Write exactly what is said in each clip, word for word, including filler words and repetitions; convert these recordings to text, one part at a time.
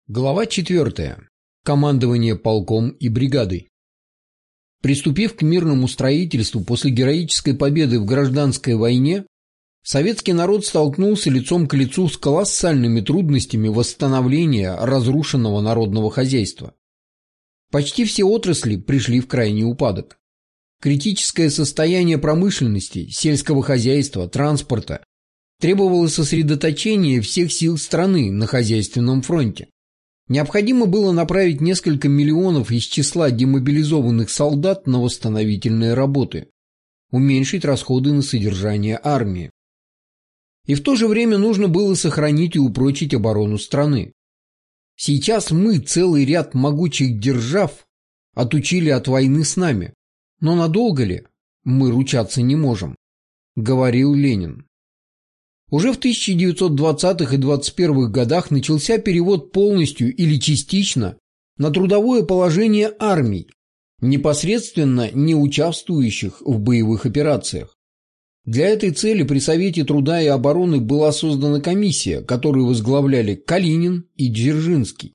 Глава четвертая. Командование полком и бригадой. Приступив к мирному строительству после героической победы в гражданской войне, советский народ столкнулся лицом к лицу с колоссальными трудностями восстановления разрушенного народного хозяйства. Почти все отрасли пришли в крайний упадок. Критическое состояние промышленности, сельского хозяйства, транспорта требовало сосредоточения всех сил страны на хозяйственном фронте. Необходимо было направить несколько миллионов из числа демобилизованных солдат на восстановительные работы, уменьшить расходы на содержание армии. И в то же время нужно было сохранить и упрочить оборону страны. Сейчас мы целый ряд могучих держав отучили от войны с нами, но надолго ли мы ручаться не можем, говорил Ленин. Уже в тысяча девятьсот двадцатых и двадцать первых годах начался перевод полностью или частично на трудовое положение армий, непосредственно не участвующих в боевых операциях. Для этой цели при Совете труда и обороны была создана комиссия, которую возглавляли Калинин и Дзержинский.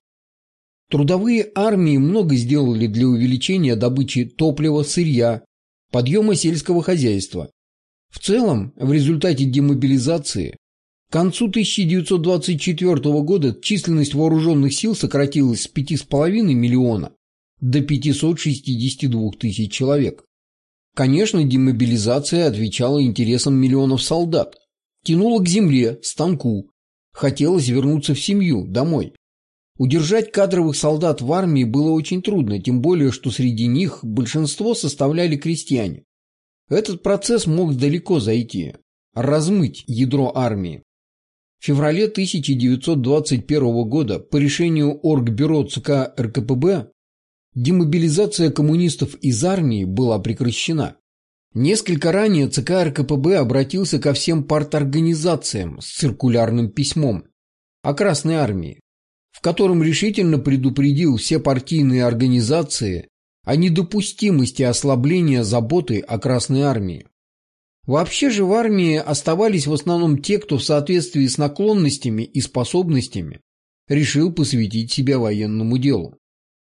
Трудовые армии много сделали для увеличения добычи топлива, сырья, подъема сельского хозяйства. В целом, в результате демобилизации, к концу тысяча девятьсот двадцать четвёртого года численность вооруженных сил сократилась с пяти с половиной миллиона до пятисот шестидесяти двух тысяч человек. Конечно, демобилизация отвечала интересам миллионов солдат, тянула к земле, станку, хотелось вернуться в семью, домой. Удержать кадровых солдат в армии было очень трудно, тем более, что среди них большинство составляли крестьяне. Этот процесс мог далеко зайти, размыть ядро армии. В феврале тысяча девятьсот двадцать первого года по решению Оргбюро ЦК РКПБ демобилизация коммунистов из армии была прекращена. Несколько ранее ЦК РКПБ обратился ко всем парторганизациям с циркулярным письмом о Красной армии, в котором решительно предупредил все партийные организации о недопустимости ослабления заботы о Красной армии. Вообще же в армии оставались в основном те, кто в соответствии с наклонностями и способностями решил посвятить себя военному делу.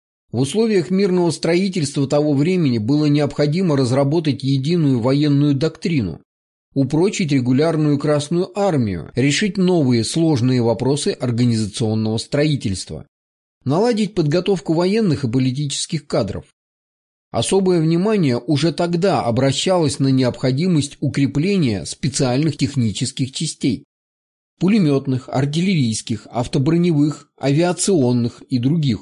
В условиях мирного строительства того времени было необходимо разработать единую военную доктрину, упрочить регулярную Красную армию, решить новые сложные вопросы организационного строительства, наладить подготовку военных и политических кадров. Особое внимание уже тогда обращалось на необходимость укрепления специальных технических частей – пулеметных, артиллерийских, автоброневых, авиационных и других,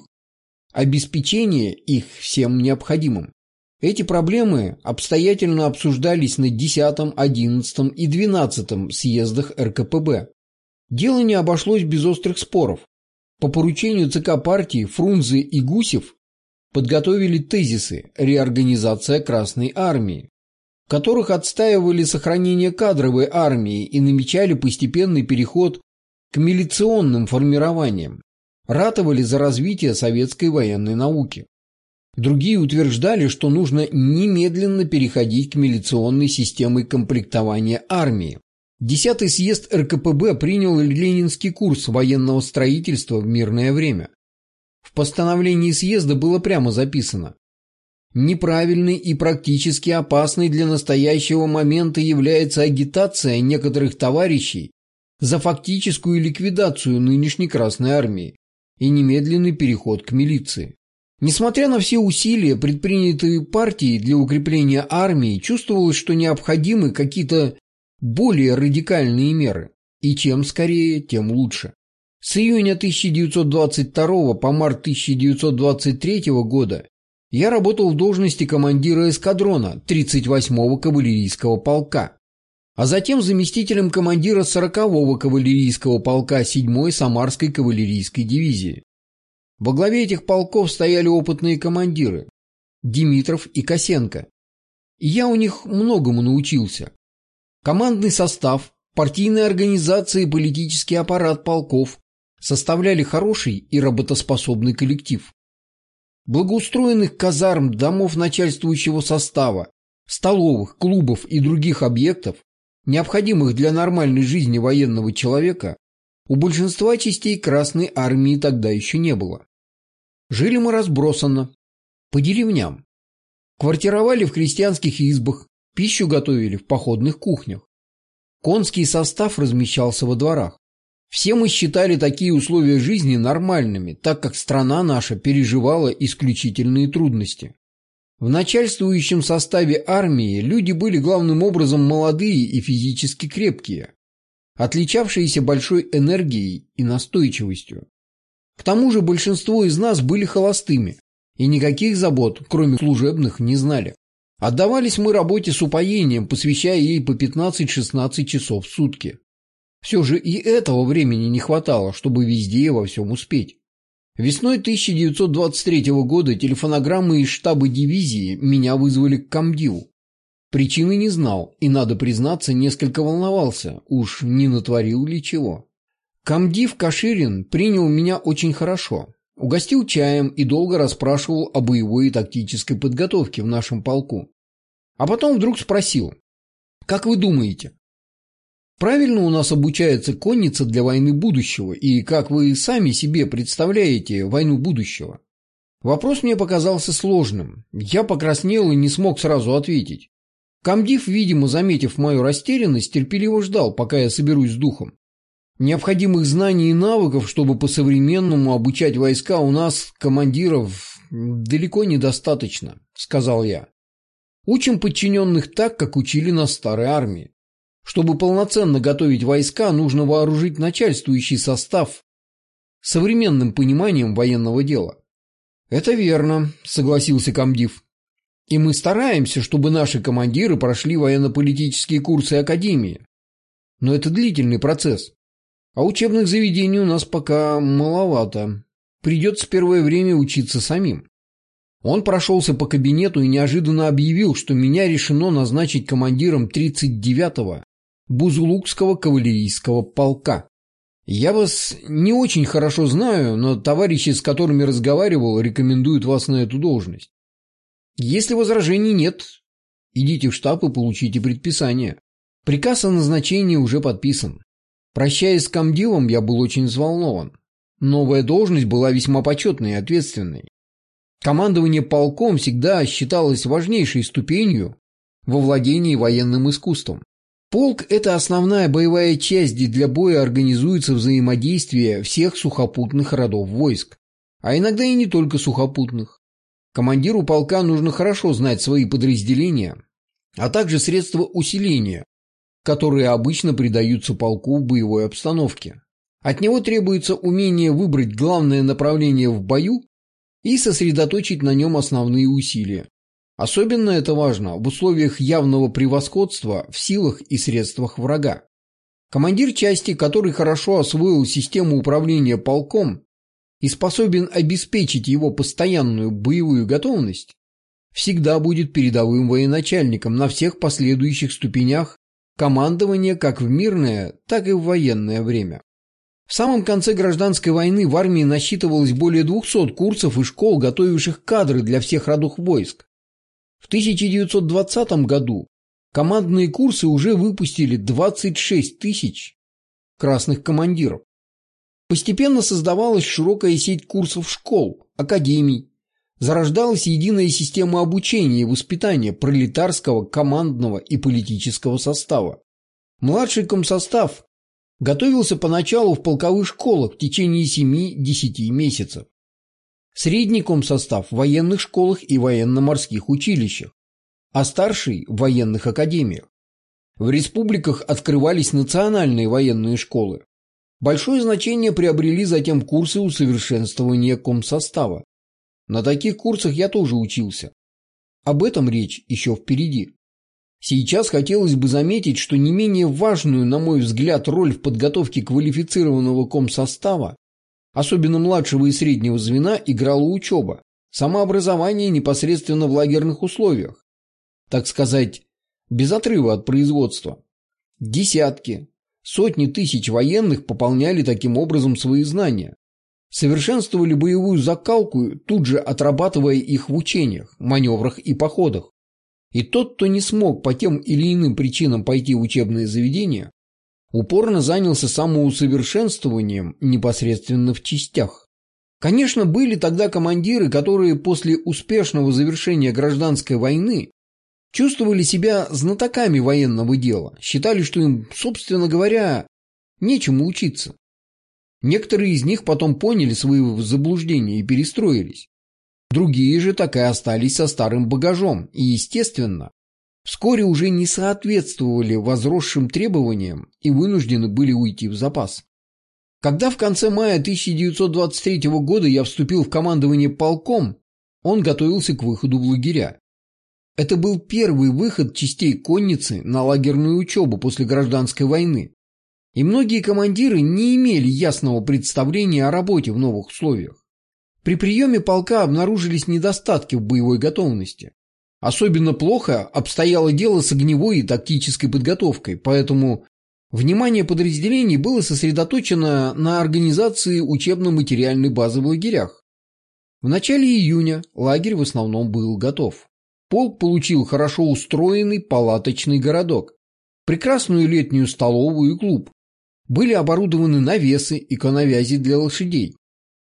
обеспечение их всем необходимым. Эти проблемы обстоятельно обсуждались на десятом, одиннадцатом и двенадцатом съездах РКПБ. Дело не обошлось без острых споров. По поручению ЦК партии Фрунзе и Гусев подготовили тезисы «Реорганизация Красной армии», в которых отстаивали сохранение кадровой армии и намечали постепенный переход к милиционным формированиям, ратовали за развитие советской военной науки. Другие утверждали, что нужно немедленно переходить к милиционной системе комплектования армии. Десятый съезд РКПБ принял ленинский курс военного строительства в мирное время. В постановлении съезда было прямо записано: неправильной и практически опасной для настоящего момента является агитация некоторых товарищей за фактическую ликвидацию нынешней Красной армии и немедленный переход к милиции. Несмотря на все усилия, предпринятые партией для укрепления армии, чувствовалось, что необходимы какие-то более радикальные меры, и чем скорее, тем лучше. С июня тысяча девятьсот двадцать второго по март тысяча девятьсот двадцать третьего года я работал в должности командира эскадрона тридцать восьмого кавалерийского полка, а затем заместителем командира сорокового кавалерийского полка седьмой Самарской кавалерийской дивизии. Во главе этих полков стояли опытные командиры Димитров и Косенко, и я у них многому научился. Командный состав, партийная организация и политический аппарат полков составляли хороший и работоспособный коллектив. Благоустроенных казарм, домов начальствующего состава, столовых, клубов и других объектов, необходимых для нормальной жизни военного человека, У большинства частей Красной Армии тогда еще не было. Жили мы разбросанно, по деревням. Квартировали в крестьянских избах, пищу готовили в походных кухнях. Конский состав размещался во дворах. Все мы считали такие условия жизни нормальными, так как страна наша переживала исключительные трудности. В начальствующем составе армии люди были главным образом молодые и физически крепкие, отличавшиеся большой энергией и настойчивостью. К тому же большинство из нас были холостыми и никаких забот, кроме служебных, не знали. Отдавались мы работе с упоением, посвящая ей по пятнадцать-шестнадцать часов в сутки. Все же и этого времени не хватало, чтобы везде и во всем успеть. Весной тысяча девятьсот двадцать третьего года телефонограммы из штаба дивизии меня вызвали к комдиву. Причины не знал и, надо признаться, несколько волновался, уж не натворил ли чего. Комдив Каширин принял меня очень хорошо, угостил чаем и долго расспрашивал о боевой и тактической подготовке в нашем полку. А потом вдруг спросил: «Как вы думаете, правильно у нас обучается конница для войны будущего, и как вы сами себе представляете войну будущего?» Вопрос мне показался сложным. Я покраснел и не смог сразу ответить. Комдив, видимо, заметив мою растерянность, терпеливо ждал, пока я соберусь с духом. Необходимых знаний и навыков, чтобы по-современному обучать войска, у нас, командиров, далеко недостаточно, сказал я. Учим подчиненных так, как учили нас в старой армии. Чтобы полноценно готовить войска, нужно вооружить начальствующий состав современным пониманием военного дела. Это верно, согласился комдив. И мы стараемся, чтобы наши командиры прошли военно-политические курсы академии. Но это длительный процесс. А учебных заведений у нас пока маловато. Придется первое время учиться самим. Он прошелся по кабинету и неожиданно объявил, что меня решено назначить командиром тридцать девятого Бузулукского кавалерийского полка. Я вас не очень хорошо знаю, но товарищи, с которыми разговаривал, рекомендуют вас на эту должность. Если возражений нет, идите в штаб и получите предписание. Приказ о назначении уже подписан. Прощаясь с комдивом, я был очень взволнован. Новая должность была весьма почетной и ответственной. Командование полком всегда считалось важнейшей ступенью во владении военным искусством. Полк – это основная боевая часть, где для боя организуется взаимодействие всех сухопутных родов войск, а иногда и не только сухопутных. Командиру полка нужно хорошо знать свои подразделения, а также средства усиления, которые обычно придаются полку в боевой обстановке. От него требуется умение выбрать главное направление в бою и сосредоточить на нем основные усилия. Особенно это важно в условиях явного превосходства в силах и средствах врага. Командир части, который хорошо освоил систему управления полком и способен обеспечить его постоянную боевую готовность, всегда будет передовым военачальником на всех последующих ступенях командования как в мирное, так и в военное время. В самом конце гражданской войны в армии насчитывалось более двухсот курсов и школ, готовивших кадры для всех родов войск. В тысяча девятьсот двадцатом году командные курсы уже выпустили двадцать шесть тысяч красных командиров. Постепенно создавалась широкая сеть курсов школ, академий, зарождалась единая система обучения и воспитания пролетарского, командного и политического состава. Младший комсостав готовился поначалу в полковых школах в течение семи-десяти месяцев. Средний комсостав в военных школах и военно-морских училищах, а старший в военных академиях. В республиках открывались национальные военные школы. Большое значение приобрели затем курсы усовершенствования комсостава. На таких курсах я тоже учился. Об этом речь еще впереди. Сейчас хотелось бы заметить, что не менее важную, на мой взгляд, роль в подготовке квалифицированного комсостава, особенно младшего и среднего звена, играла учеба, самообразование непосредственно в лагерных условиях, так сказать, без отрыва от производства. Десятки, сотни тысяч военных пополняли таким образом свои знания, совершенствовали боевую закалку, тут же отрабатывая их в учениях, маневрах и походах. И тот, кто не смог по тем или иным причинам пойти в учебное заведение, упорно занялся самоусовершенствованием непосредственно в частях. Конечно, были тогда командиры, которые после успешного завершения гражданской войны чувствовали себя знатоками военного дела, считали, что им, собственно говоря, нечему учиться. Некоторые из них потом поняли свои заблуждения и перестроились. Другие же так и остались со старым багажом и, естественно, вскоре уже не соответствовали возросшим требованиям и вынуждены были уйти в запас. Когда в конце мая тысяча девятьсот двадцать третьего года я вступил в командование полком, он готовился к выходу в лагеря. Это был первый выход частей конницы на лагерную учебу после гражданской войны, и многие командиры не имели ясного представления о работе в новых условиях. При приеме полка обнаружились недостатки в боевой готовности. Особенно плохо обстояло дело с огневой и тактической подготовкой, поэтому внимание подразделений было сосредоточено на организации учебно-материальной базы в лагерях. В начале июня лагерь в основном был готов. Полк получил хорошо устроенный палаточный городок, прекрасную летнюю столовую и клуб. Были оборудованы навесы и коновязи для лошадей.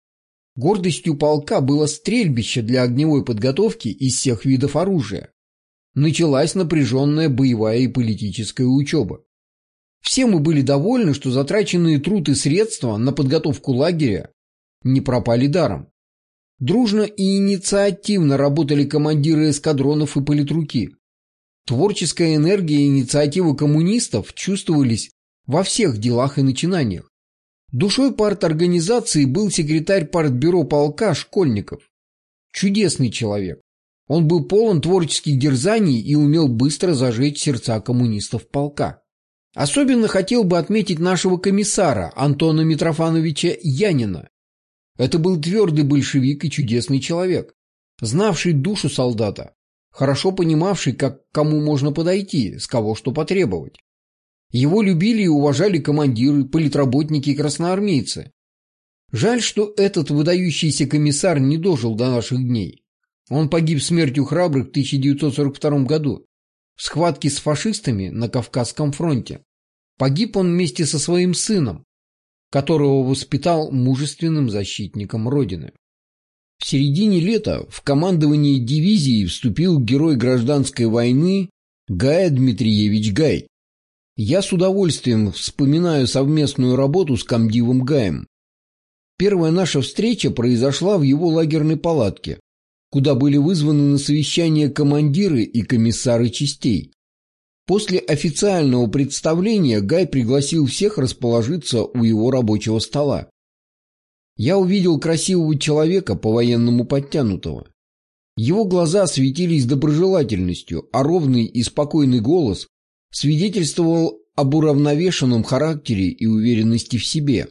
Гордостью полка было стрельбище для огневой подготовки из всех видов оружия. Началась напряженная боевая и политическая учеба. Все мы были довольны, что затраченные труд и средства на подготовку лагеря не пропали даром. Дружно и инициативно работали командиры эскадронов и политруки. Творческая энергия и инициатива коммунистов чувствовались во всех делах и начинаниях. Душой парторганизации был секретарь партбюро полка Школьников. Чудесный человек. Он был полон творческих дерзаний и умел быстро зажечь сердца коммунистов полка. Особенно хотел бы отметить нашего комиссара Антона Митрофановича Янина. Это был твердый большевик и чудесный человек, знавший душу солдата, хорошо понимавший, как к кому можно подойти, с кого что потребовать. Его любили и уважали командиры, политработники и красноармейцы. Жаль, что этот выдающийся комиссар не дожил до наших дней. Он погиб смертью храбрых в тысяча девятьсот сорок втором году в схватке с фашистами на Кавказском фронте. Погиб он вместе со своим сыном, которого воспитал мужественным защитником Родины. В середине лета в командование дивизии вступил герой гражданской войны Гай Дмитриевич Гай. Я с удовольствием вспоминаю совместную работу с комдивом Гаем. Первая наша встреча произошла в его лагерной палатке, куда были вызваны на совещание командиры и комиссары частей. После официального представления Гай пригласил всех расположиться у его рабочего стола. Я увидел красивого человека, по-военному подтянутого. Его глаза светились доброжелательностью, а ровный и спокойный голос свидетельствовал об уравновешенном характере и уверенности в себе.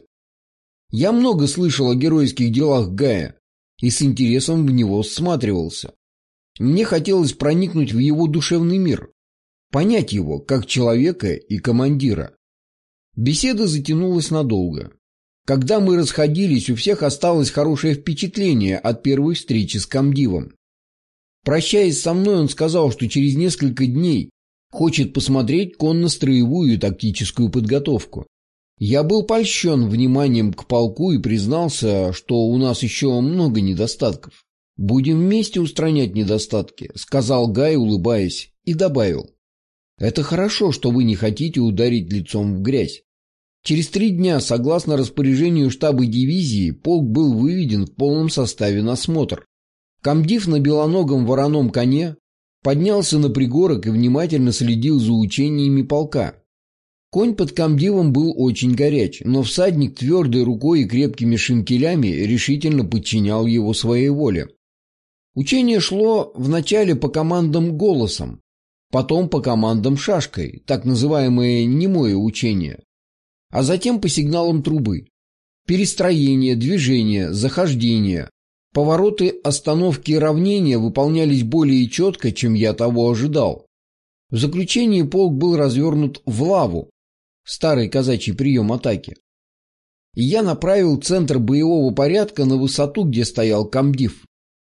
Я много слышал о геройских делах Гая и с интересом в него всматривался. Мне хотелось проникнуть в его душевный мир, понять его как человека и командира. Беседа затянулась надолго. Когда мы расходились, у всех осталось хорошее впечатление от первой встречи с комдивом. Прощаясь со мной, он сказал, что через несколько дней хочет посмотреть конно-строевую и тактическую подготовку. Я был польщен вниманием к полку и признался, что у нас еще много недостатков. «Будем вместе устранять недостатки», — сказал Гай, улыбаясь, и добавил: «Это хорошо, что вы не хотите ударить лицом в грязь». Через три дня, согласно распоряжению штаба дивизии, полк был выведен в полном составе на смотр. Комдив на белоногом вороном коне поднялся на пригорок и внимательно следил за учениями полка. Конь под комдивом был очень горяч, но всадник твердой рукой и крепкими шинкелями решительно подчинял его своей воле. Учение шло вначале по командам голосом, потом по командам шашкой, так называемое немое учение, а затем по сигналам трубы. Перестроение, движение, захождение, повороты, остановки и равнения выполнялись более четко, чем я того ожидал. В заключении полк был развернут в лаву, старый казачий прием атаки. И я направил центр боевого порядка на высоту, где стоял комдив.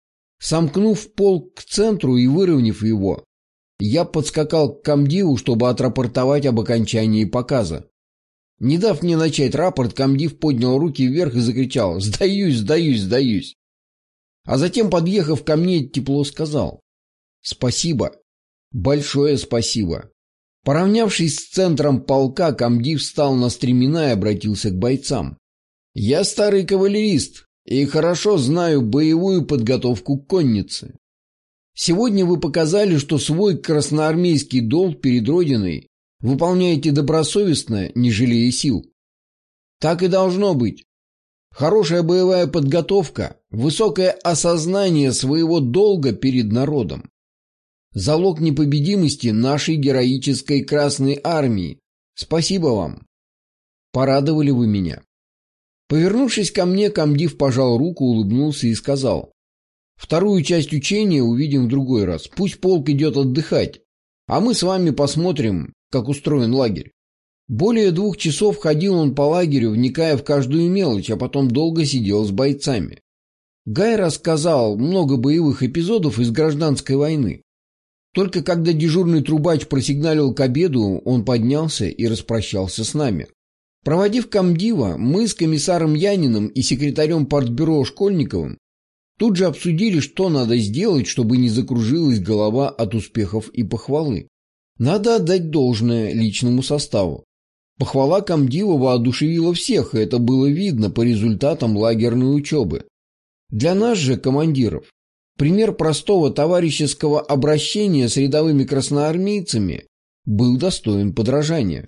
Сомкнув полк к центру и выровняв его, я подскакал к комдиву, чтобы отрапортовать об окончании показа. Не дав мне начать рапорт, комдив поднял руки вверх и закричал: «Сдаюсь, сдаюсь, сдаюсь!» А затем, подъехав ко мне, тепло сказал: «Спасибо, большое спасибо». Поравнявшись с центром полка, комдив встал на стремена и обратился к бойцам: «Я старый кавалерист и хорошо знаю боевую подготовку конницы. Сегодня вы показали, что свой красноармейский долг перед Родиной выполняете добросовестно, не жалея сил. Так и должно быть. Хорошая боевая подготовка, высокое осознание своего долга перед народом. Залог непобедимости нашей героической Красной Армии. Спасибо вам. Порадовали вы меня». Повернувшись ко мне, комдив пожал руку, улыбнулся и сказал: «Вторую часть учения увидим в другой раз. Пусть полк идет отдыхать, а мы с вами посмотрим, как устроен лагерь». Более двух часов ходил он по лагерю, вникая в каждую мелочь, а потом долго сидел с бойцами. Гай рассказал много боевых эпизодов из гражданской войны. Только когда дежурный трубач просигналил к обеду, он поднялся и распрощался с нами. Проводив комдива, мы с комиссаром Яниным и секретарем партбюро Школьниковым тут же обсудили, что надо сделать, чтобы не закружилась голова от успехов и похвалы. Надо отдать должное личному составу. Похвала комдива воодушевила всех, и это было видно по результатам лагерной учебы. Для нас же, командиров, пример простого товарищеского обращения с рядовыми красноармейцами был достоин подражания.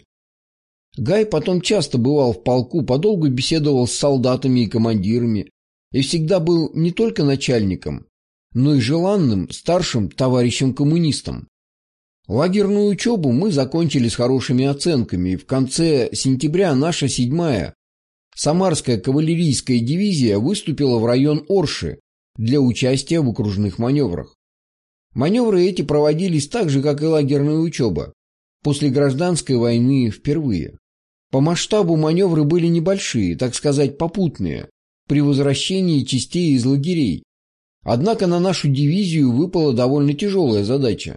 Гай потом часто бывал в полку, подолгу беседовал с солдатами и командирами и всегда был не только начальником, но и желанным старшим товарищем-коммунистом. Лагерную учебу мы закончили с хорошими оценками, и в конце сентября наша седьмая Самарская кавалерийская дивизия выступила в район Орши для участия в окружных маневрах. Маневры эти проводились так же, как и лагерная учеба, после гражданской войны впервые. По масштабу маневры были небольшие, так сказать, попутные, при возвращении частей из лагерей. Однако на нашу дивизию выпала довольно тяжелая задача.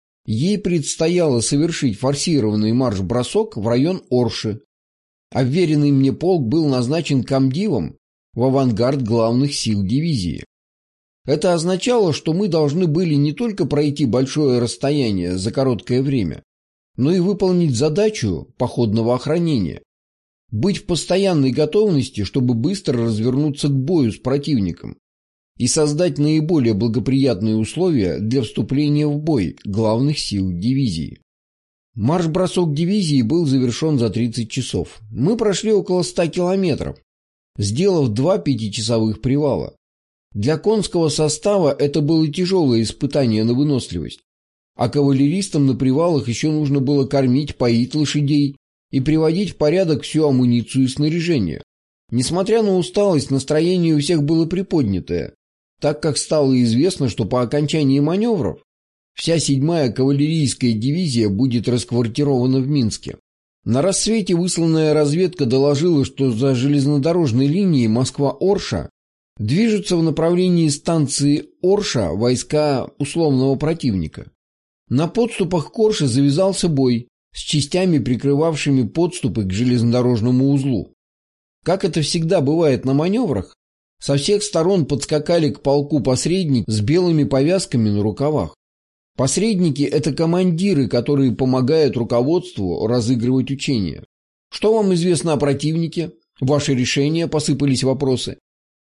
Ей предстояло совершить форсированный марш-бросок в район Орши, а вверенный мне полк был назначен комдивом в авангард главных сил дивизии. Это означало, что мы должны были не только пройти большое расстояние за короткое время, но и выполнить задачу походного охранения, быть в постоянной готовности, чтобы быстро развернуться к бою с противником и создать наиболее благоприятные условия для вступления в бой главных сил дивизии. Марш-бросок дивизии был завершен за тридцать часов. Мы прошли около ста километров, сделав два пятичасовых привала. Для конского состава это было тяжелое испытание на выносливость, а кавалеристам на привалах еще нужно было кормить, поить лошадей и приводить в порядок всю амуницию и снаряжение. Несмотря на усталость, настроение у всех было приподнятое, так как стало известно, что по окончании маневров вся седьмая кавалерийская дивизия будет расквартирована в Минске. На рассвете высланная разведка доложила, что за железнодорожной линией Москва-Орша движутся в направлении станции Орша войска условного противника. На подступах к Орше завязался бой с частями, прикрывавшими подступы к железнодорожному узлу. Как это всегда бывает на маневрах, со всех сторон подскакали к полку посредники с белыми повязками на рукавах. Посредники – это командиры, которые помогают руководству разыгрывать учения. «Что вам известно о противнике? Ваше решение?» – посыпались вопросы.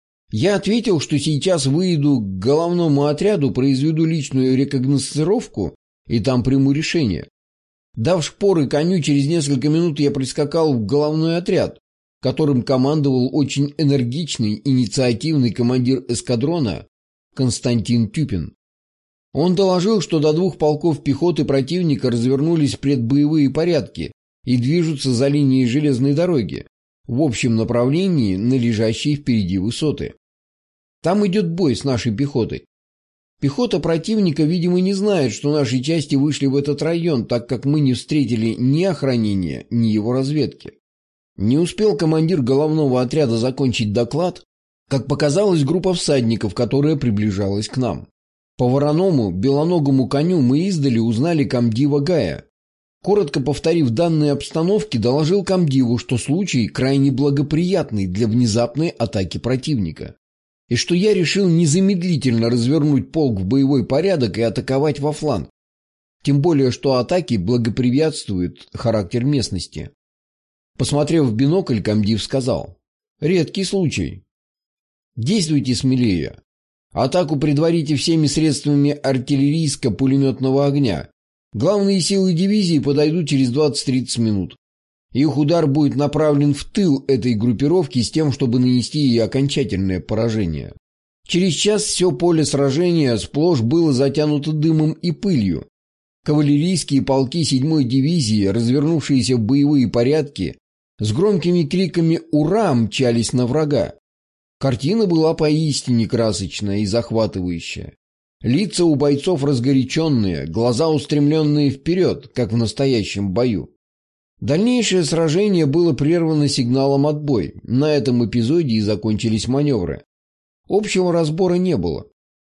Я ответил, что сейчас выйду к головному отряду, произведу личную рекогносцировку и там приму решение. Дав шпоры коню, через несколько минут я прискакал в головной отряд, которым командовал очень энергичный, инициативный командир эскадрона Константин Тюпин. Он доложил, что до двух полков пехоты противника развернулись предбоевые порядки и движутся за линией железной дороги в общем направлении на лежащие впереди высоты. Там идет бой с нашей пехотой. Пехота противника, видимо, не знает, что наши части вышли в этот район, так как мы не встретили ни охранения, ни его разведки. Не успел командир головного отряда закончить доклад, как показалась группа всадников, которая приближалась к нам. По вороному, белоногому коню мы издали узнали комдива Гая. Коротко повторив данные обстановки, доложил комдиву, что случай крайне благоприятный для внезапной атаки противника, и что я решил незамедлительно развернуть полк в боевой порядок и атаковать во фланг. Тем более, что атаки благоприятствует характер местности. Посмотрев в бинокль, комдив сказал: «Редкий случай. Действуйте смелее. Атаку предварите всеми средствами артиллерийско-пулеметного огня. Главные силы дивизии подойдут через двадцать-тридцать минут. Их удар будет направлен в тыл этой группировки с тем, чтобы нанести ей окончательное поражение». Через час все поле сражения сплошь было затянуто дымом и пылью. Кавалерийские полки седьмой дивизии, развернувшиеся в боевые порядки, с громкими криками «Ура!» мчались на врага. Картина была поистине красочная и захватывающая. Лица у бойцов разгоряченные, глаза устремленные вперед, как в настоящем бою. Дальнейшее сражение было прервано сигналом «Отбой». На этом эпизоде и закончились маневры. Общего разбора не было.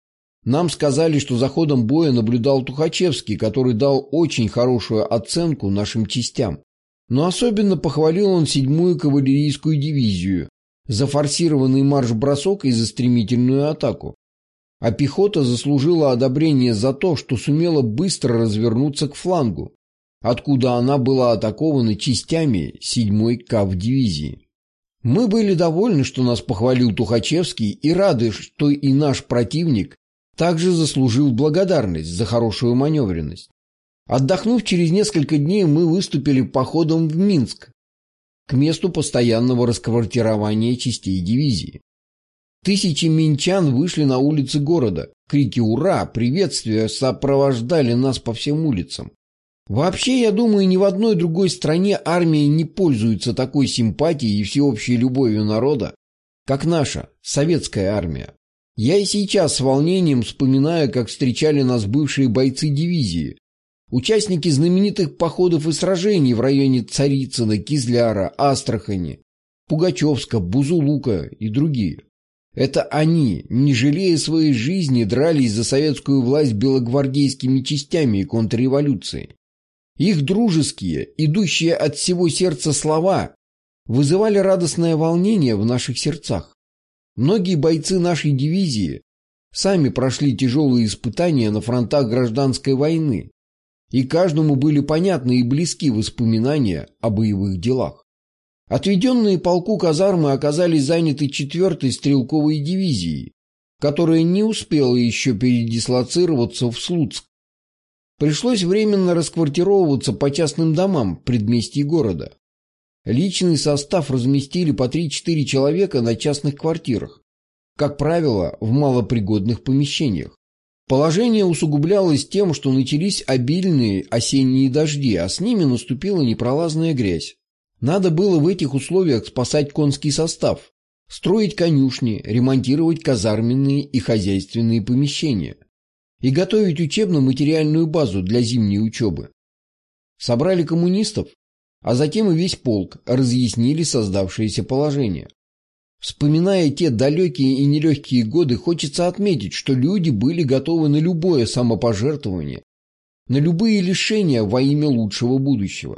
Нам сказали, что за ходом боя наблюдал Тухачевский, который дал очень хорошую оценку нашим частям. Но особенно похвалил он седьмую кавалерийскую дивизию за форсированный марш-бросок и за стремительную атаку. А пехота заслужила одобрение за то, что сумела быстро развернуться к флангу, откуда она была атакована частями седьмой кавдивизии. Мы были довольны, что нас похвалил Тухачевский, и рады, что и наш противник также заслужил благодарность за хорошую маневренность. Отдохнув через несколько дней, мы выступили походом в Минск, к месту постоянного расквартирования частей дивизии. Тысячи минчан вышли на улицы города. Крики «Ура!», приветствия сопровождали нас по всем улицам. Вообще, я думаю, ни в одной другой стране армия не пользуется такой симпатией и всеобщей любовью народа, как наша, советская армия. Я и сейчас с волнением вспоминаю, как встречали нас бывшие бойцы дивизии, участники знаменитых походов и сражений в районе Царицына, Кизляра, Астрахани, Пугачевска, Бузулука и другие. Это они, не жалея своей жизни, дрались за советскую власть белогвардейскими частями и контрреволюцией. Их дружеские, идущие от всего сердца слова вызывали радостное волнение в наших сердцах. Многие бойцы нашей дивизии сами прошли тяжелые испытания на фронтах гражданской войны, и каждому были понятны и близки воспоминания о боевых делах. Отведенные полку казармы оказались заняты четвертой стрелковой дивизией, которая не успела еще передислоцироваться в Слуцк. Пришлось временно расквартировываться по частным домам в предместье города. Личный состав разместили по три-четыре человека на частных квартирах, как правило, в малопригодных помещениях. Положение усугублялось тем, что начались обильные осенние дожди, а с ними наступила непролазная грязь. Надо было в этих условиях спасать конский состав, строить конюшни, ремонтировать казарменные и хозяйственные помещения и готовить учебно-материальную базу для зимней учебы. Собрали коммунистов, а затем и весь полк разъяснили создавшееся положение. Вспоминая те далекие и нелегкие годы, хочется отметить, что люди были готовы на любое самопожертвование, на любые лишения во имя лучшего будущего.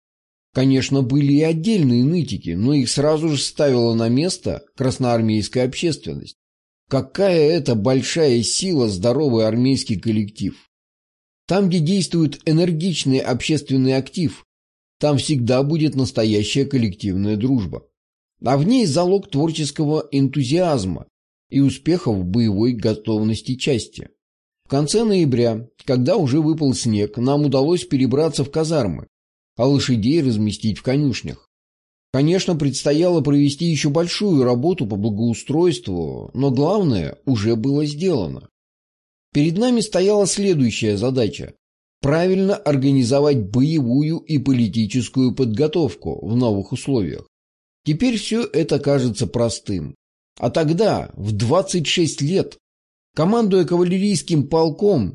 Конечно, были и отдельные нытики, но их сразу же ставила на место красноармейская общественность. Какая это большая сила здоровый армейский коллектив. Там, где действует энергичный общественный актив, там всегда будет настоящая коллективная дружба. А в ней залог творческого энтузиазма и успехов в боевой готовности части. В конце ноября, когда уже выпал снег, нам удалось перебраться в казармы, а лошадей разместить в конюшнях. Конечно, предстояло провести еще большую работу по благоустройству, но главное уже было сделано. Перед нами стояла следующая задача – правильно организовать боевую и политическую подготовку в новых условиях. Теперь все это кажется простым. А тогда, в двадцать шесть лет, командуя кавалерийским полком,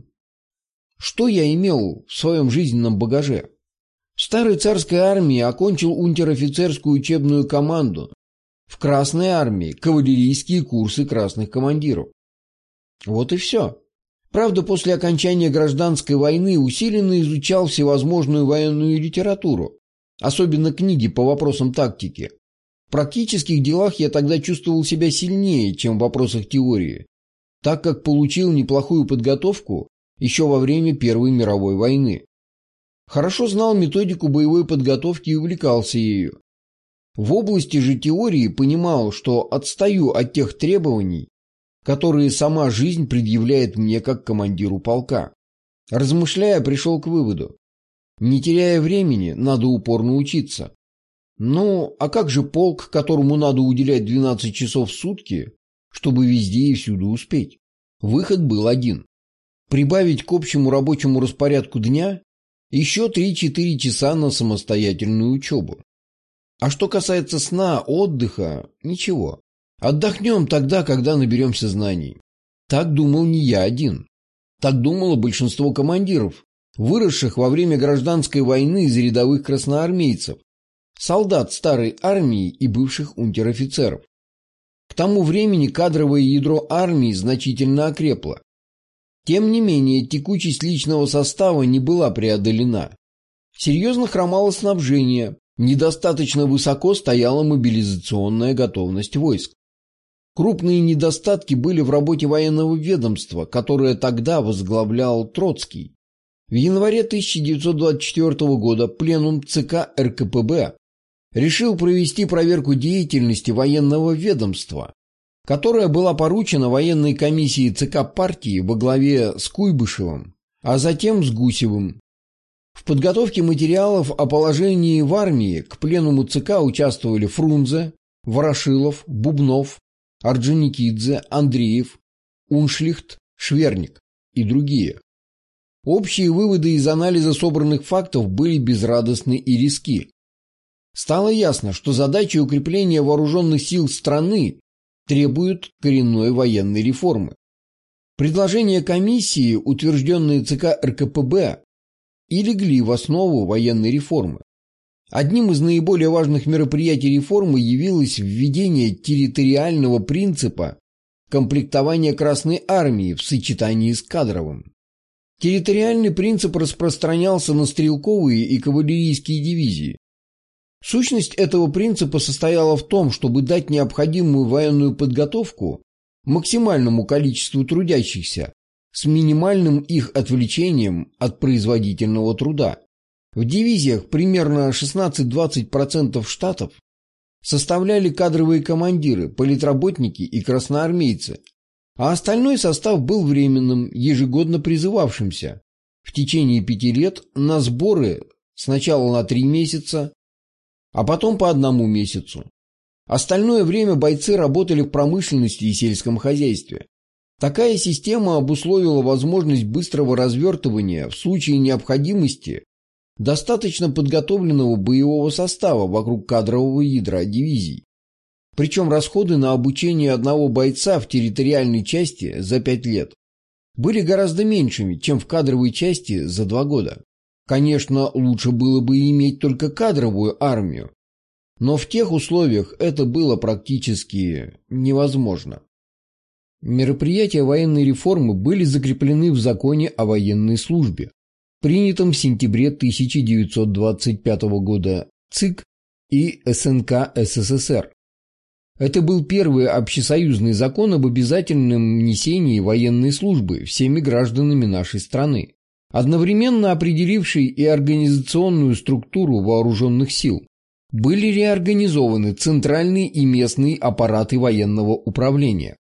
что я имел в своем жизненном багаже? В старой царской армии окончил унтер-офицерскую учебную команду. В Красной армии – кавалерийские курсы красных командиров. Вот и все. Правда, после окончания гражданской войны усиленно изучал всевозможную военную литературу, особенно книги по вопросам тактики. В практических делах я тогда чувствовал себя сильнее, чем в вопросах теории, так как получил неплохую подготовку еще во время Первой мировой войны. Хорошо знал методику боевой подготовки и увлекался ею. В области же теории понимал, что отстаю от тех требований, которые сама жизнь предъявляет мне как командиру полка. Размышляя, пришел к выводу: не теряя времени, надо упорно учиться. Ну, а как же полк, которому надо уделять двенадцать часов в сутки, чтобы везде и всюду успеть? Выход был один: прибавить к общему рабочему распорядку дня еще три-четыре часа на самостоятельную учебу. А что касается сна, отдыха, ничего. Отдохнем тогда, когда наберемся знаний. Так думал не я один. Так думало большинство командиров, выросших во время гражданской войны из рядовых красноармейцев, солдат старой армии и бывших унтер-офицеров. К тому времени кадровое ядро армии значительно окрепло. Тем не менее, текучесть личного состава не была преодолена. Серьезно хромало снабжение, недостаточно высоко стояла мобилизационная готовность войск. Крупные недостатки были в работе военного ведомства, которое тогда возглавлял Троцкий. В январе тысяча девятьсот двадцать четвёртого года пленум ЦК эр ка пэ бэ решил провести проверку деятельности военного ведомства, которая была поручена военной комиссии ЦК партии во главе с Куйбышевым, а затем с Гусевым. В подготовке материалов о положении в армии к пленуму ЦК участвовали Фрунзе, Ворошилов, Бубнов, Орджоникидзе, Андреев, Уншлихт, Шверник и другие. Общие выводы из анализа собранных фактов были безрадостны и резки. Стало ясно, что задачи укрепления вооруженных сил страны требуют коренной военной реформы. Предложения комиссии, утвержденные ЦК эр ка пэ бэ, и легли в основу военной реформы. Одним из наиболее важных мероприятий реформы явилось введение территориального принципа комплектования Красной Армии в сочетании с кадровым. Территориальный принцип распространялся на стрелковые и кавалерийские дивизии. Сущность этого принципа состояла в том, чтобы дать необходимую военную подготовку максимальному количеству трудящихся с минимальным их отвлечением от производительного труда. В дивизиях примерно шестнадцать-двадцать процентов штатов составляли кадровые командиры, политработники и красноармейцы, а остальной состав был временным, ежегодно призывавшимся в течение пяти лет на сборы сначала на три месяца, а потом по одному месяцу. Остальное время бойцы работали в промышленности и сельском хозяйстве. Такая система обусловила возможность быстрого развертывания в случае необходимости достаточно подготовленного боевого состава вокруг кадрового ядра дивизий. Причем расходы на обучение одного бойца в территориальной части за пять лет были гораздо меньшими, чем в кадровой части за два года. Конечно, лучше было бы иметь только кадровую армию, но в тех условиях это было практически невозможно. Мероприятия военной реформы были закреплены в законе о военной службе, принятом в сентябре тысяча девятьсот двадцать пятого года ЦИК и эс эн ка эс эс эс эр. Это был первый общесоюзный закон об обязательном несении военной службы всеми гражданами нашей страны, одновременно определивший и организационную структуру вооруженных сил. Были реорганизованы центральные и местные аппараты военного управления.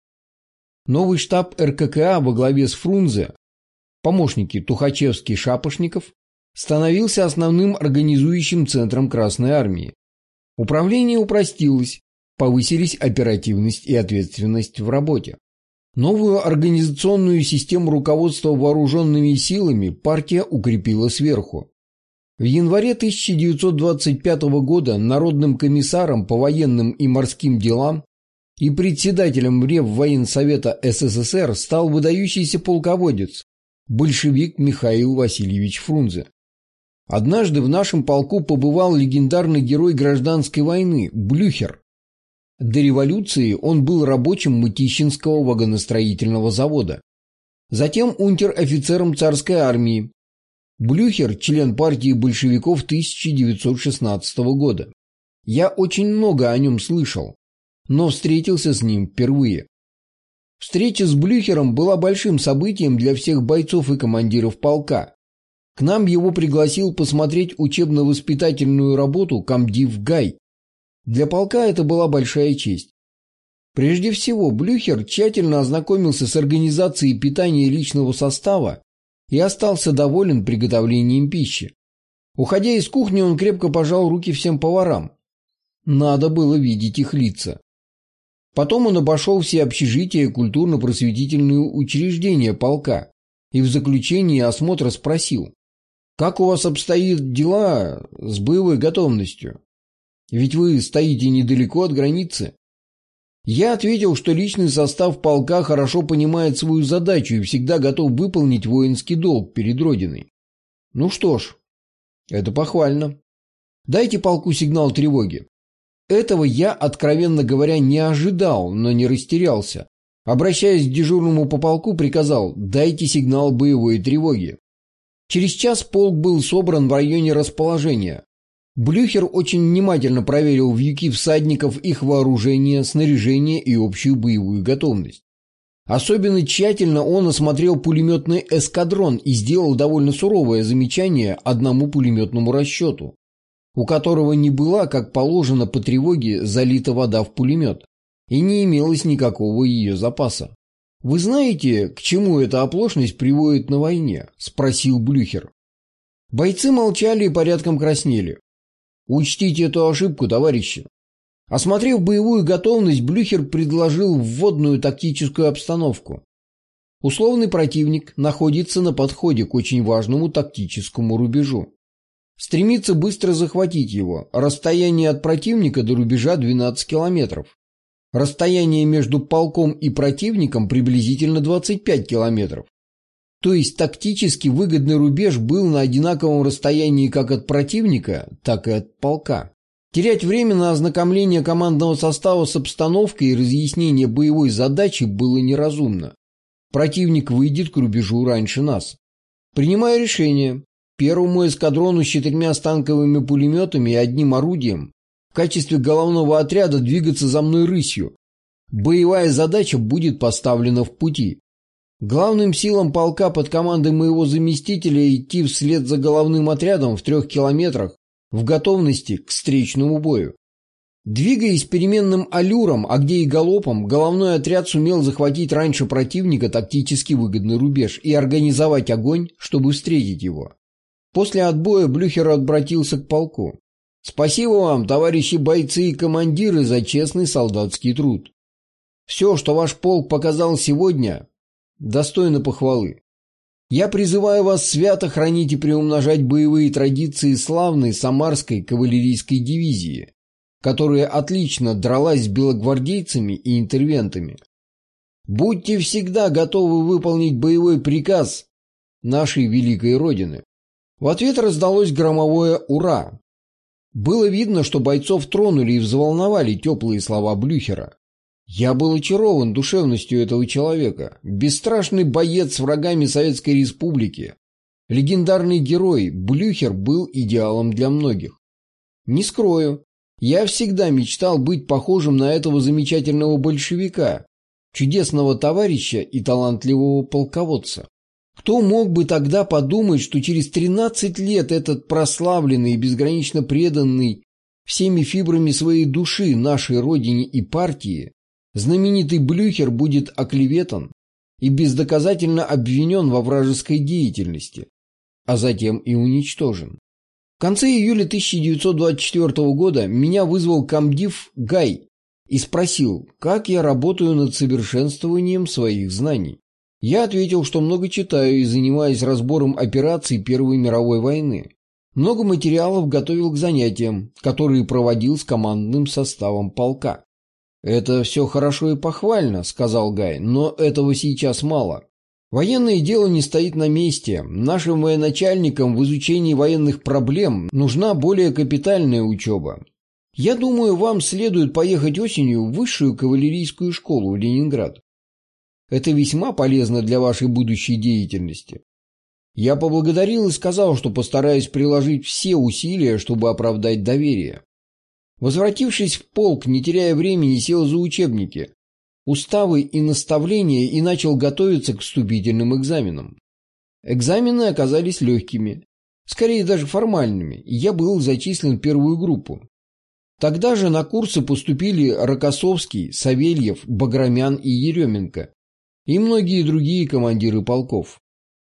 Новый штаб эр ка ка а во главе с Фрунзе, помощники Тухачевский-Шапошников, становился основным организующим центром Красной Армии. Управление упростилось, повысились оперативность и ответственность в работе. Новую организационную систему руководства вооруженными силами партия укрепила сверху. В январе тысяча девятьсот двадцать пятого года народным комиссаром по военным и морским делам и председателем Реввоенсовета эс эс эс эр стал выдающийся полководец, большевик Михаил Васильевич Фрунзе. Однажды в нашем полку побывал легендарный герой гражданской войны Блюхер. До революции он был рабочим Мытищинского вагоностроительного завода. затем унтер-офицером царской армии. Блюхер – член партии большевиков тысяча девятьсот шестнадцатого года. Я очень много о нем слышал, но встретился с ним впервые. Встреча с Блюхером была большим событием для всех бойцов и командиров полка. К нам его пригласил посмотреть учебно-воспитательную работу комдив Гай. Для полка это была большая честь. Прежде всего, Блюхер тщательно ознакомился с организацией питания личного состава и остался доволен приготовлением пищи. Уходя из кухни, он крепко пожал руки всем поварам. Надо было видеть их лица. Потом он обошел все общежития и культурно-просветительные учреждения полка и в заключении осмотра спросил: «Как у вас обстоят дела с боевой готовностью? Ведь вы стоите недалеко от границы». Я ответил, что личный состав полка хорошо понимает свою задачу и всегда готов выполнить воинский долг перед Родиной. Ну что ж, это похвально. Дайте полку сигнал тревоги. Этого я, откровенно говоря, не ожидал, но не растерялся. Обращаясь к дежурному по полку, приказал: дайте сигнал боевой тревоги. Через час полк был собран в районе расположения. Блюхер очень внимательно проверил вьюки всадников, их вооружение, снаряжение и общую боевую готовность. Особенно тщательно он осмотрел пулеметный эскадрон и сделал довольно суровое замечание одному пулеметному расчету, у которого не была, как положено по тревоге, залита вода в пулемет, и не имелось никакого ее запаса. «Вы знаете, к чему эта оплошность приводит на войне?» – спросил Блюхер. Бойцы молчали и порядком краснели. «Учтите эту ошибку, товарищи». Осмотрев боевую готовность, Блюхер предложил вводную тактическую обстановку. Условный противник находится на подходе к очень важному тактическому рубежу. Стремится быстро захватить его. Расстояние от противника до рубежа двенадцать километров. Расстояние между полком и противником приблизительно двадцать пять километров. То есть тактически выгодный рубеж был на одинаковом расстоянии как от противника, так и от полка. Терять время на ознакомление командного состава с обстановкой и разъяснение боевой задачи было неразумно. Противник выйдет к рубежу раньше нас. Принимая решение, первому эскадрону с четырьмя станковыми пулеметами и одним орудием в качестве головного отряда двигаться за мной рысью. Боевая задача будет поставлена в пути. Главным силам полка под командой моего заместителя идти вслед за головным отрядом в трех километрах в готовности к встречному бою. Двигаясь переменным аллюром, а где и галопом, головной отряд сумел захватить раньше противника тактически выгодный рубеж и организовать огонь, чтобы встретить его. После отбоя Блюхер обратился к полку. «Спасибо вам, товарищи бойцы и командиры, за честный солдатский труд. Все, что ваш полк показал сегодня, достойно похвалы. Я призываю вас свято хранить и приумножать боевые традиции славной Самарской кавалерийской дивизии, которая отлично дралась с белогвардейцами и интервентами. Будьте всегда готовы выполнить боевой приказ нашей великой Родины». В ответ раздалось громовое «Ура!». Было видно, что бойцов тронули и взволновали теплые слова Блюхера. Я был очарован душевностью этого человека. Бесстрашный боец с врагами Советской Республики, легендарный герой, Блюхер был идеалом для многих. Не скрою, я всегда мечтал быть похожим на этого замечательного большевика, чудесного товарища и талантливого полководца. Кто мог бы тогда подумать, что через тринадцать лет этот прославленный и безгранично преданный всеми фибрами своей души нашей Родине и партии знаменитый Блюхер будет оклеветан и бездоказательно обвинен во вражеской деятельности, а затем и уничтожен. В конце июля тысяча девятьсот двадцать четвёртого года меня вызвал комдив Гай и спросил, как я работаю над совершенствованием своих знаний. Я ответил, что много читаю и занимаюсь разбором операций Первой мировой войны. Много материалов готовил к занятиям, которые проводил с командным составом полка. «Это все хорошо и похвально», — сказал Гай, — «но этого сейчас мало. Военное дело не стоит на месте. Нашим военачальникам в изучении военных проблем нужна более капитальная учеба. Я думаю, вам следует поехать осенью в высшую кавалерийскую школу в Ленинград. Это весьма полезно для вашей будущей деятельности. Я поблагодарил и сказал, что постараюсь приложить все усилия, чтобы оправдать доверие. Возвратившись в полк, не теряя времени, сел за учебники, уставы и наставления и начал готовиться к вступительным экзаменам. Экзамены оказались легкими, скорее даже формальными, и я был зачислен в первую группу. Тогда же на курсы поступили Рокоссовский, Савельев, Баграмян и Еременко, и многие другие командиры полков.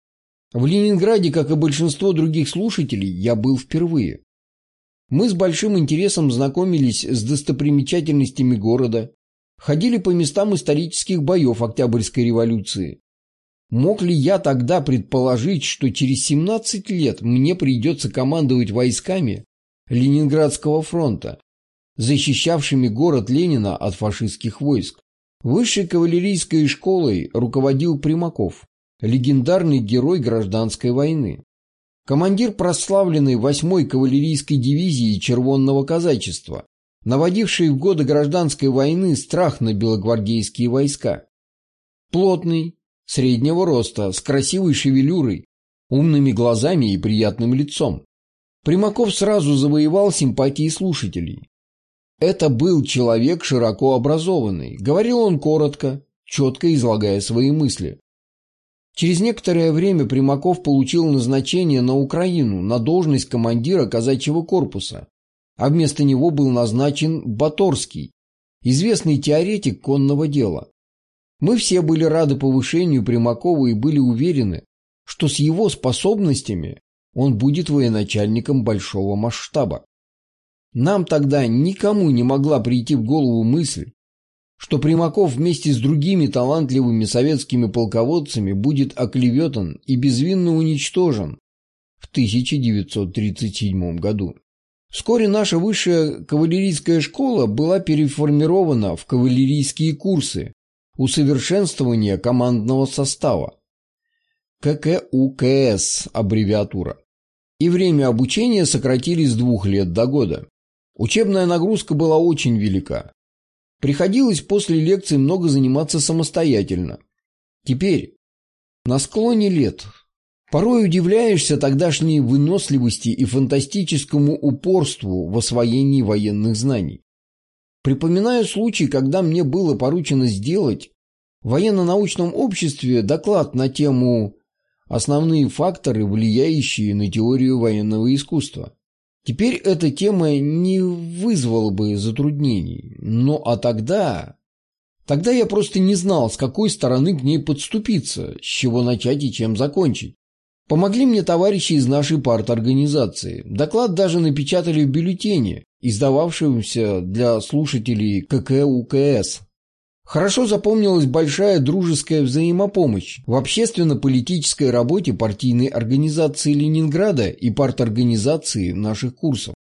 В Ленинграде, как и большинство других слушателей, я был впервые. Мы с большим интересом знакомились с достопримечательностями города, ходили по местам исторических боев Октябрьской революции. Мог ли я тогда предположить, что через семнадцать лет мне придется командовать войсками Ленинградского фронта, защищавшими город Ленина от фашистских войск? Высшей кавалерийской школой руководил Примаков, легендарный герой гражданской войны. Командир прославленной восьмой кавалерийской дивизии Червонного казачества, наводивший в годы гражданской войны страх на белогвардейские войска. Плотный, среднего роста, с красивой шевелюрой, умными глазами и приятным лицом. Примаков сразу завоевал симпатии слушателей. Это был человек широко образованный, говорил он коротко, четко излагая свои мысли. Через некоторое время Примаков получил назначение на Украину на должность командира казачьего корпуса, а вместо него был назначен Баторский, известный теоретик конного дела. Мы все были рады повышению Примакова и были уверены, что с его способностями он будет военачальником большого масштаба. Нам тогда никому не могла прийти в голову мысль, что Примаков вместе с другими талантливыми советскими полководцами будет оклеветан и безвинно уничтожен в тысяча девятьсот тридцать седьмом году. Вскоре наша высшая кавалерийская школа была переформирована в кавалерийские курсы усовершенствования командного состава, ка ка у ка эс аббревиатура, и время обучения сократили с двух лет до года. Учебная нагрузка была очень велика. Приходилось после лекций много заниматься самостоятельно. Теперь, на склоне лет, порой удивляешься тогдашней выносливости и фантастическому упорству в освоении военных знаний. Припоминаю случай, когда мне было поручено сделать в военно-научном обществе доклад на тему «Основные факторы, влияющие на теорию военного искусства». Теперь эта тема не вызвала бы затруднений, но а тогда... Тогда я просто не знал, с какой стороны к ней подступиться, с чего начать и чем закончить. Помогли мне товарищи из нашей парторганизации. Доклад даже напечатали в бюллетене, издававшемся для слушателей ка ка у ка эс. Хорошо запомнилась большая дружеская взаимопомощь в общественно-политической работе партийной организации Ленинграда и парторганизации наших курсов.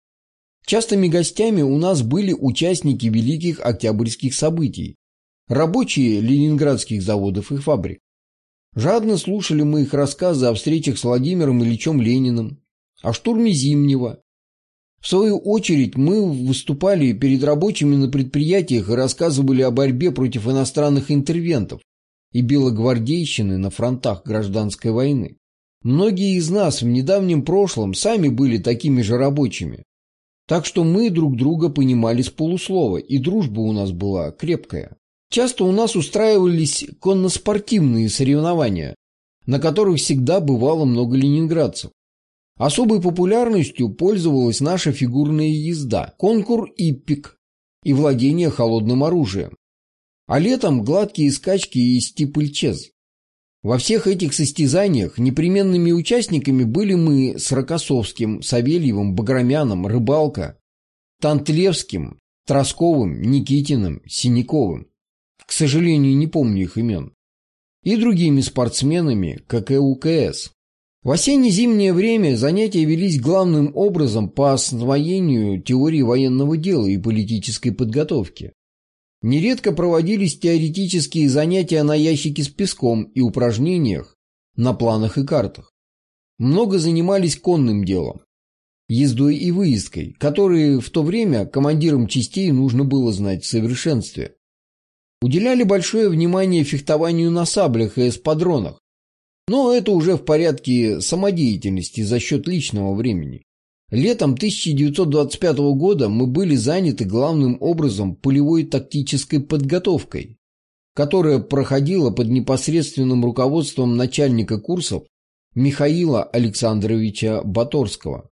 Частыми гостями у нас были участники великих октябрьских событий, рабочие ленинградских заводов и фабрик. Жадно слушали мы их рассказы о встречах с Владимиром Ильичем Лениным, о штурме Зимнего. В свою очередь мы выступали перед рабочими на предприятиях и рассказывали о борьбе против иностранных интервентов и белогвардейщины на фронтах гражданской войны. Многие из нас в недавнем прошлом сами были такими же рабочими, так что мы друг друга понимали с полуслова, и дружба у нас была крепкая. Часто у нас устраивались конноспортивные соревнования, на которых всегда бывало много ленинградцев. Особой популярностью пользовалась наша фигурная езда, конкур-иппик и владение холодным оружием. А летом гладкие скачки и стипльчез. Во всех этих состязаниях непременными участниками были мы с Рокоссовским, Савельевым, Баграмяном, Рыбалко, Тантлевским, Тросковым, Никитиным, Синяковым. К сожалению, не помню их имен. И другими спортсменами ка ка у ка эс. В осенне-зимнее время занятия велись главным образом по освоению теории военного дела и политической подготовки. Нередко проводились теоретические занятия на ящике с песком и упражнениях на планах и картах. Много занимались конным делом, ездой и выездкой, которые в то время командирам частей нужно было знать в совершенстве. Уделяли большое внимание фехтованию на саблях и эспадронах, но это уже в порядке самодеятельности за счет личного времени. Летом тысяча девятьсот двадцать пятого года мы были заняты главным образом полевой тактической подготовкой, которая проходила под непосредственным руководством начальника курсов Михаила Александровича Баторского.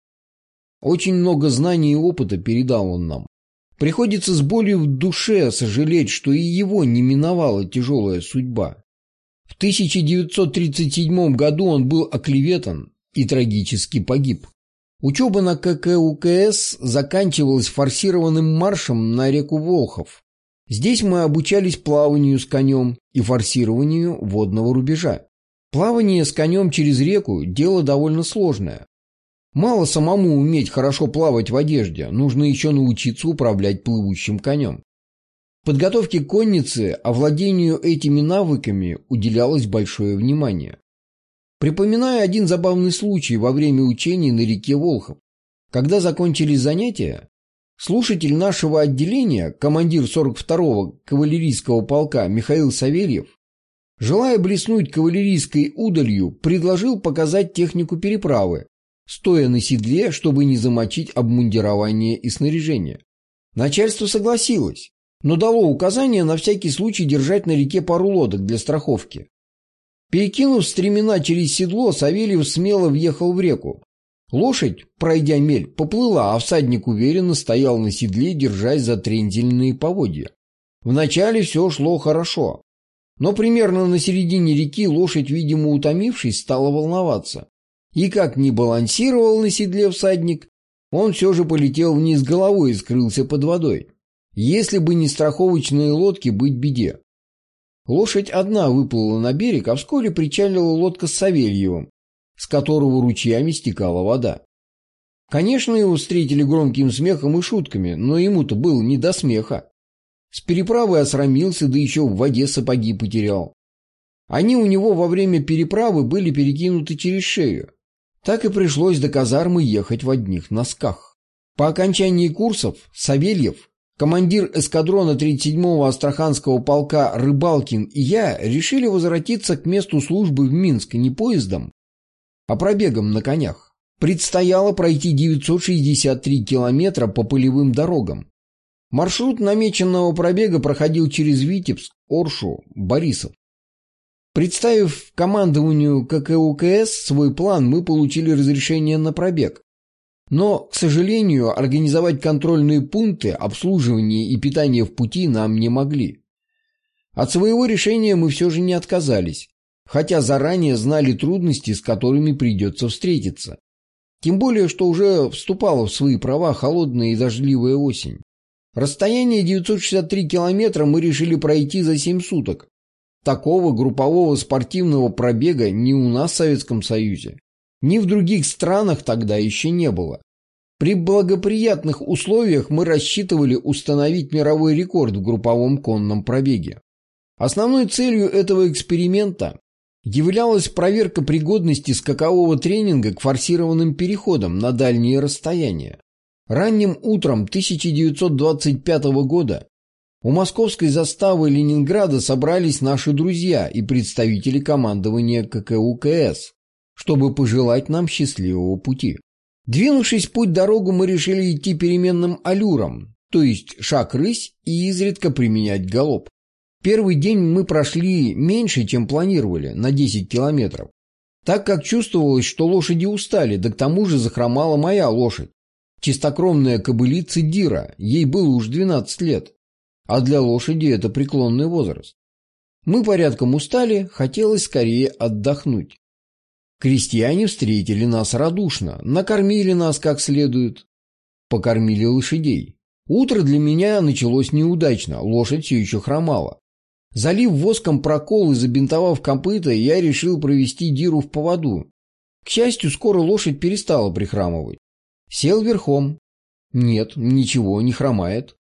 Очень много знаний и опыта передал он нам. Приходится с болью в душе сожалеть, что и его не миновала тяжелая судьба. В тысяча девятьсот тридцать седьмом году он был оклеветан и трагически погиб. Учеба на ка ка у ка эс заканчивалась форсированным маршем на реку Волхов. Здесь мы обучались плаванию с конем и форсированию водного рубежа. Плавание с конем через реку – дело довольно сложное. Мало самому уметь хорошо плавать в одежде, нужно еще научиться управлять плывущим конем. Подготовке конницы, овладению этими навыками уделялось большое внимание. Припоминаю один забавный случай во время учений на реке Волхов. Когда закончились занятия, слушатель нашего отделения, командир сорок второго кавалерийского полка Михаил Савельев, желая блеснуть кавалерийской удалью, предложил показать технику переправы, стоя на седле, чтобы не замочить обмундирование и снаряжение. Начальство согласилось, но дало указание на всякий случай держать на реке пару лодок для страховки. Перекинув стремена через седло, Савельев смело въехал в реку. Лошадь, пройдя мель, поплыла, а всадник уверенно стоял на седле, держась за трензельные поводья. Вначале все шло хорошо, но примерно на середине реки лошадь, видимо утомившись, стала волноваться. И как ни балансировал на седле всадник, он все же полетел вниз головой и скрылся под водой. Если бы не страховочные лодки, быть беде. Лошадь одна выплыла на берег, а вскоре причалила лодка с Савельевым, с которого ручьями стекала вода. Конечно, его встретили громким смехом и шутками, но ему-то было не до смеха. С переправы осрамился, да еще в воде сапоги потерял. Они у него во время переправы были перекинуты через шею. Так и пришлось до казармы ехать в одних носках. По окончании курсов Савельев, командир эскадрона тридцать седьмого Астраханского полка Рыбалкин и я решили возвратиться к месту службы в Минск не поездом, а пробегом на конях. Предстояло пройти девятьсот шестьдесят три километра по полевым дорогам. Маршрут намеченного пробега проходил через Витебск, Оршу, Борисов. Представив командованию ка ка у ка эс свой план, мы получили разрешение на пробег. Но, к сожалению, организовать контрольные пункты, обслуживание и питание в пути нам не могли. От своего решения мы все же не отказались, хотя заранее знали трудности, с которыми придется встретиться. Тем более, что уже вступала в свои права холодная и дождливая осень. Расстояние девятьсот шестьдесят три километра мы решили пройти за семь суток. Такого группового спортивного пробега ни у нас в Советском Союзе, ни в других странах тогда еще не было. При благоприятных условиях мы рассчитывали установить мировой рекорд в групповом конном пробеге. Основной целью этого эксперимента являлась проверка пригодности скакового тренинга к форсированным переходам на дальние расстояния. Ранним утром тысяча девятьсот двадцать пятого года у московской заставы Ленинграда собрались наши друзья и представители командования ка ка у ка эс, чтобы пожелать нам счастливого пути. Двинувшись в путь-дорогу, мы решили идти переменным аллюром, то есть шаг-рысь и изредка применять галоп. Первый день мы прошли меньше, чем планировали, на десять километров, так как чувствовалось, что лошади устали, да к тому же захромала моя лошадь, чистокровная кобылица Дира, ей было уж двенадцать лет, а для лошади это преклонный возраст. Мы порядком устали, хотелось скорее отдохнуть. Крестьяне встретили нас радушно, накормили нас как следует, покормили лошадей. Утро для меня началось неудачно, лошадь все еще хромала. Залив воском прокол и забинтовав копыта, я решил провести Диру в поводу. К счастью, скоро лошадь перестала прихрамывать. Сел верхом. Нет, ничего, не хромает.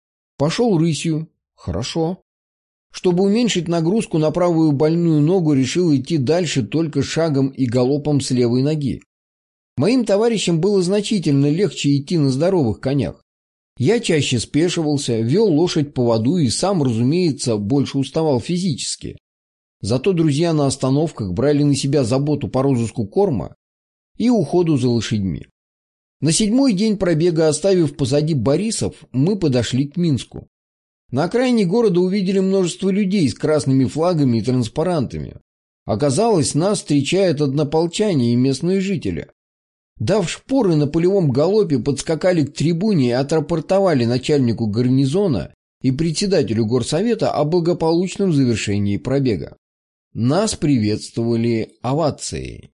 Пошел рысью. Хорошо. Чтобы уменьшить нагрузку на правую больную ногу, решил идти дальше только шагом и галопом с левой ноги. Моим товарищам было значительно легче идти на здоровых конях. Я чаще спешивался, вел лошадь по воду и сам, разумеется, больше уставал физически. Зато друзья на остановках брали на себя заботу по розыску корма и уходу за лошадьми. На седьмой день пробега, оставив позади Борисов, мы подошли к Минску. На окраине города увидели множество людей с красными флагами и транспарантами. Оказалось, нас встречают однополчане и местные жители. Дав шпоры, на полевом галопе подскакали к трибуне и отрапортовали начальнику гарнизона и председателю горсовета о благополучном завершении пробега. Нас приветствовали овацией.